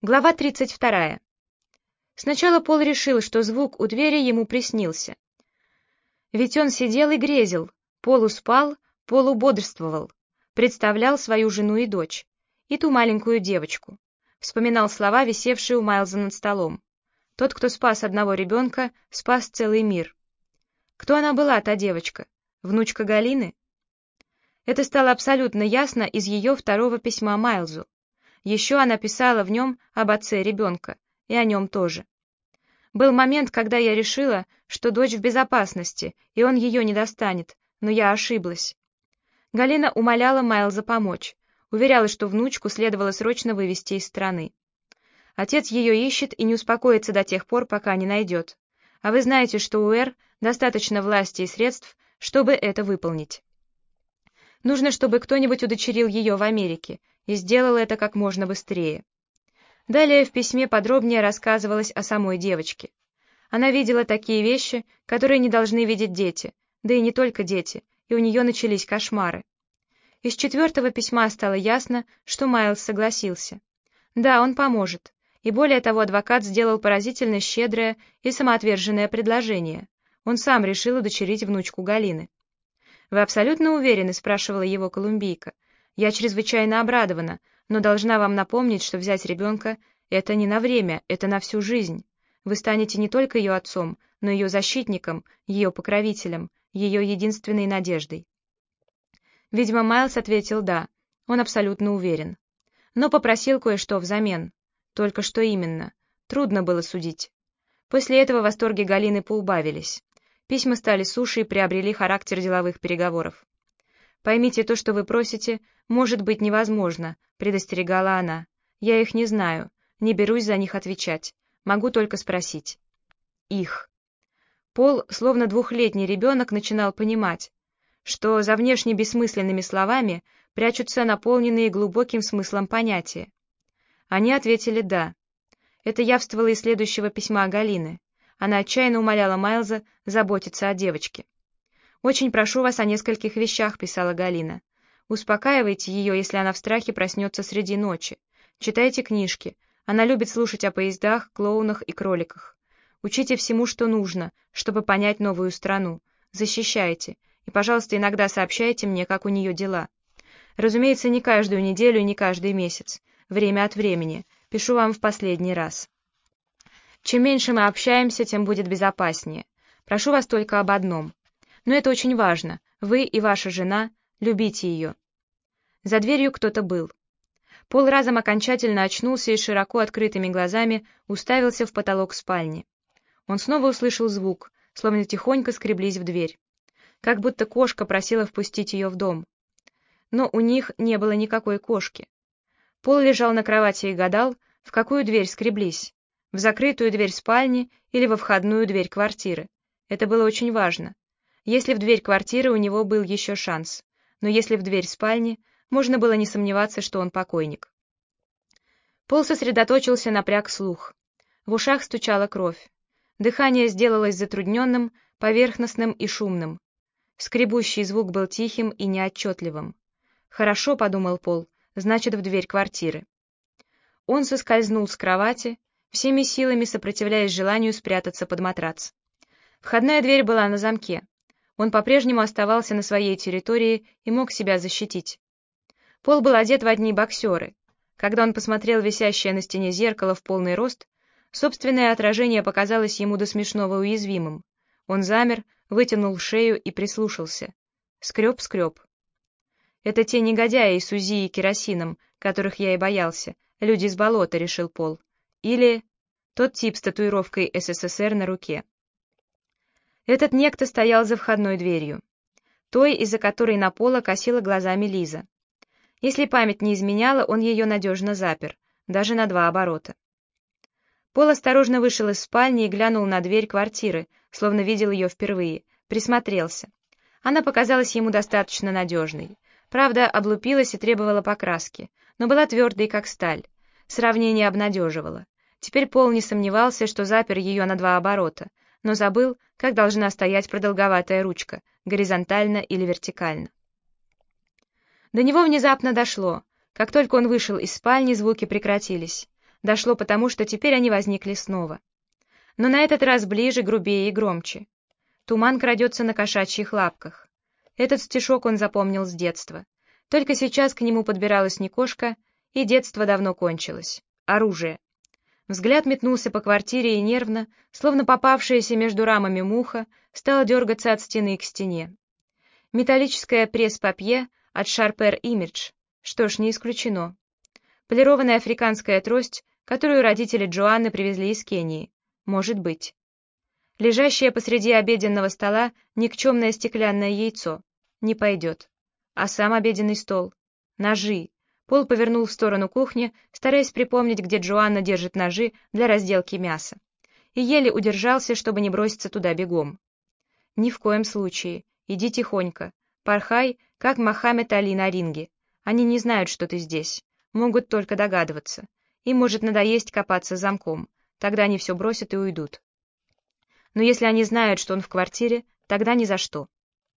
Глава 32. Сначала Пол решил, что звук у двери ему приснился. Ведь он сидел и грезил, полуспал, полубодрствовал, представлял свою жену и дочь, и ту маленькую девочку. Вспоминал слова, висевшие у Майлза над столом. Тот, кто спас одного ребенка, спас целый мир. Кто она была, та девочка? Внучка Галины? Это стало абсолютно ясно из ее второго письма Майлзу. Еще она писала в нем об отце ребенка, и о нем тоже. Был момент, когда я решила, что дочь в безопасности, и он ее не достанет, но я ошиблась. Галина умоляла Майлза помочь, уверяла, что внучку следовало срочно вывести из страны. Отец ее ищет и не успокоится до тех пор, пока не найдет. А вы знаете, что у Эр достаточно власти и средств, чтобы это выполнить. Нужно, чтобы кто-нибудь удочерил ее в Америке, и сделал это как можно быстрее. Далее в письме подробнее рассказывалось о самой девочке. Она видела такие вещи, которые не должны видеть дети, да и не только дети, и у нее начались кошмары. Из четвертого письма стало ясно, что Майлз согласился. Да, он поможет, и более того, адвокат сделал поразительно щедрое и самоотверженное предложение. Он сам решил удочерить внучку Галины. «Вы абсолютно уверены?» — спрашивала его колумбийка. «Я чрезвычайно обрадована, но должна вам напомнить, что взять ребенка — это не на время, это на всю жизнь. Вы станете не только ее отцом, но ее защитником, ее покровителем, ее единственной надеждой». Видимо, Майлз ответил «да», он абсолютно уверен. Но попросил кое-что взамен. Только что именно. Трудно было судить. После этого восторги Галины поубавились. Письма стали суше и приобрели характер деловых переговоров. «Поймите, то, что вы просите, может быть невозможно», — предостерегала она. «Я их не знаю, не берусь за них отвечать, могу только спросить». Их. Пол, словно двухлетний ребенок, начинал понимать, что за внешне бессмысленными словами прячутся наполненные глубоким смыслом понятия. Они ответили «да». Это явствовало из следующего письма Галины. Она отчаянно умоляла Майлза заботиться о девочке. «Очень прошу вас о нескольких вещах», — писала Галина. «Успокаивайте ее, если она в страхе проснется среди ночи. Читайте книжки. Она любит слушать о поездах, клоунах и кроликах. Учите всему, что нужно, чтобы понять новую страну. Защищайте. И, пожалуйста, иногда сообщайте мне, как у нее дела. Разумеется, не каждую неделю и не каждый месяц. Время от времени. Пишу вам в последний раз. Чем меньше мы общаемся, тем будет безопаснее. Прошу вас только об одном. Но это очень важно. Вы и ваша жена любите ее». За дверью кто-то был. Пол разом окончательно очнулся и широко открытыми глазами уставился в потолок спальни. Он снова услышал звук, словно тихонько скреблись в дверь. Как будто кошка просила впустить ее в дом. Но у них не было никакой кошки. Пол лежал на кровати и гадал, в какую дверь скреблись. В закрытую дверь спальни или во входную дверь квартиры. Это было очень важно. Если в дверь квартиры у него был еще шанс, но если в дверь спальни, можно было не сомневаться, что он покойник. Пол сосредоточился, напряг слух. В ушах стучала кровь. Дыхание сделалось затрудненным, поверхностным и шумным. Скребущий звук был тихим и неотчетливым. «Хорошо», — подумал Пол, — «значит, в дверь квартиры». Он соскользнул с кровати, всеми силами сопротивляясь желанию спрятаться под матрац. Входная дверь была на замке. Он по-прежнему оставался на своей территории и мог себя защитить. Пол был одет в одни боксеры. Когда он посмотрел висящее на стене зеркало в полный рост, собственное отражение показалось ему до смешного уязвимым. Он замер, вытянул шею и прислушался. Скреб. «Это те негодяи из УЗИ и керосином, которых я и боялся. Люди из болота», — решил Пол. Или тот тип с татуировкой СССР на руке. Этот некто стоял за входной дверью, той, из-за которой на Пола косила глазами Лиза. Если память не изменяла, он ее надежно запер, даже на 2 оборота. Пол осторожно вышел из спальни и глянул на дверь квартиры, словно видел ее впервые, присмотрелся. Она показалась ему достаточно надежной. Правда, облупилась и требовала покраски, но была твердой, как сталь. Сравнение обнадеживало. Теперь Пол не сомневался, что запер ее на 2 оборота, но забыл, как должна стоять продолговатая ручка, горизонтально или вертикально. До него внезапно дошло. Как только он вышел из спальни, звуки прекратились. Дошло потому, что теперь они возникли снова. Но на этот раз ближе, грубее и громче. Туман крадется на кошачьих лапках. Этот стишок он запомнил с детства. Только сейчас к нему подбиралась не кошка, и детство давно кончилось. Оружие. Взгляд метнулся по квартире и нервно, словно попавшаяся между рамами муха, стала дергаться от стены к стене. Металлическое пресс-папье от Sharper Image. Что ж, не исключено. Полированная африканская трость, которую родители Джоанны привезли из Кении. Может быть. Лежащее посреди обеденного стола никчемное стеклянное яйцо. Не пойдет. А сам обеденный стол. Ножи. Пол повернул в сторону кухни, стараясь припомнить, где Джоанна держит ножи для разделки мяса. И еле удержался, чтобы не броситься туда бегом. Ни в коем случае. Иди тихонько. Порхай, как Мохаммед Али на ринге. Они не знают, что ты здесь. Могут только догадываться. Им может надоесть копаться замком. Тогда они все бросят и уйдут. Но если они знают, что он в квартире, тогда ни за что.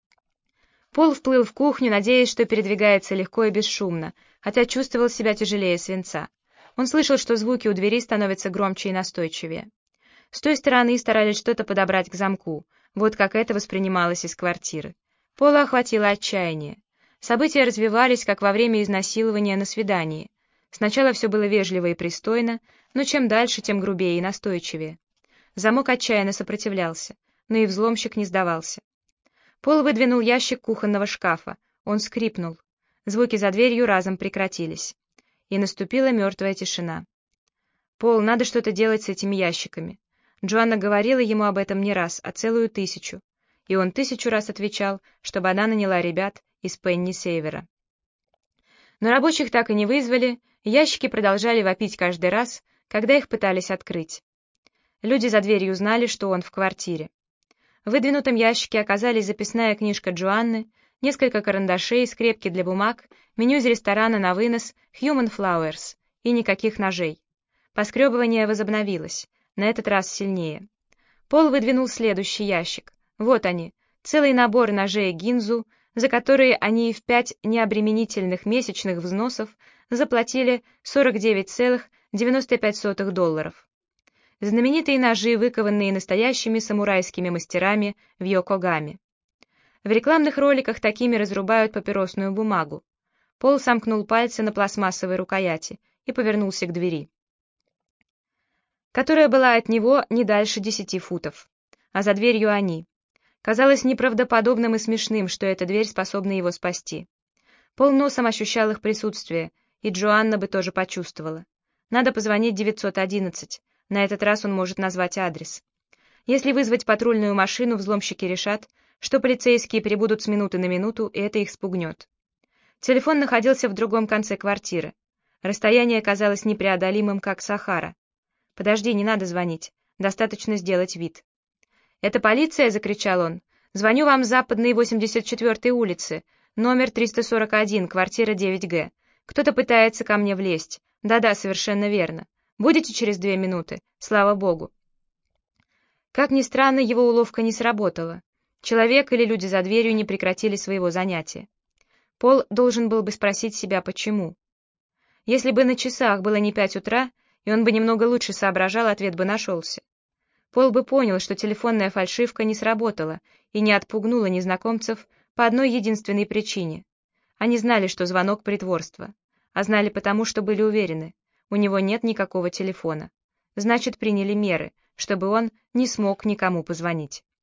Пол вплыл в кухню, надеясь, что передвигается легко и бесшумно, хотя чувствовал себя тяжелее свинца. Он слышал, что звуки у двери становятся громче и настойчивее. С той стороны старались что-то подобрать к замку. Вот как это воспринималось из квартиры. Пола охватило отчаяние. События развивались, как во время изнасилования на свидании. Сначала все было вежливо и пристойно, но чем дальше, тем грубее и настойчивее. Замок отчаянно сопротивлялся, но и взломщик не сдавался. Пол выдвинул ящик кухонного шкафа. Он скрипнул. Звуки за дверью разом прекратились. И наступила мертвая тишина. «Пол, надо что-то делать с этими ящиками». Джоанна говорила ему об этом не раз, а целую 1000. И он 1000 раз отвечал, чтобы она наняла ребят из Пенни Сейвера. Но рабочих так и не вызвали, ящики продолжали вопить каждый раз, когда их пытались открыть. Люди за дверью знали, что он в квартире. В выдвинутом ящике оказались записная книжка Джоанны, несколько карандашей, скрепки для бумаг, меню из ресторана на вынос Human Flowers и никаких ножей. Поскребывание возобновилось, на этот раз сильнее. Пол выдвинул следующий ящик. Вот они, целый набор ножей Гинзу, за которые они в 5 необременительных месячных взносов заплатили $49,95. Знаменитые ножи, выкованные настоящими самурайскими мастерами в Йокогаме. В рекламных роликах такими разрубают папиросную бумагу. Пол сомкнул пальцы на пластмассовой рукояти и повернулся к двери, которая была от него не дальше 10 футов. А за дверью они. Казалось неправдоподобным и смешным, что эта дверь способна его спасти. Пол носом ощущал их присутствие, и Джоанна бы тоже почувствовала. Надо позвонить 911. На этот раз он может назвать адрес. Если вызвать патрульную машину, взломщики решат, что полицейские прибудут с минуты на минуту, и это их спугнет. Телефон находился в другом конце квартиры. Расстояние казалось непреодолимым, как Сахара. «Подожди, не надо звонить. Достаточно сделать вид». «Это полиция?» — закричал он. «Звоню вам с западной 84-й улицы, номер 341, квартира 9Г. Кто-то пытается ко мне влезть. Да-да, совершенно верно. Будете через 2 минуты? Слава богу». Как ни странно, его уловка не сработала. Человек или люди за дверью не прекратили своего занятия. Пол должен был бы спросить себя, почему. Если бы на часах было не 5 утра, и он бы немного лучше соображал, ответ бы нашелся. Пол бы понял, что телефонная фальшивка не сработала и не отпугнула незнакомцев по одной единственной причине. Они знали, что звонок — притворство, а знали потому, что были уверены, у него нет никакого телефона. Значит, приняли меры, чтобы он не смог никому позвонить.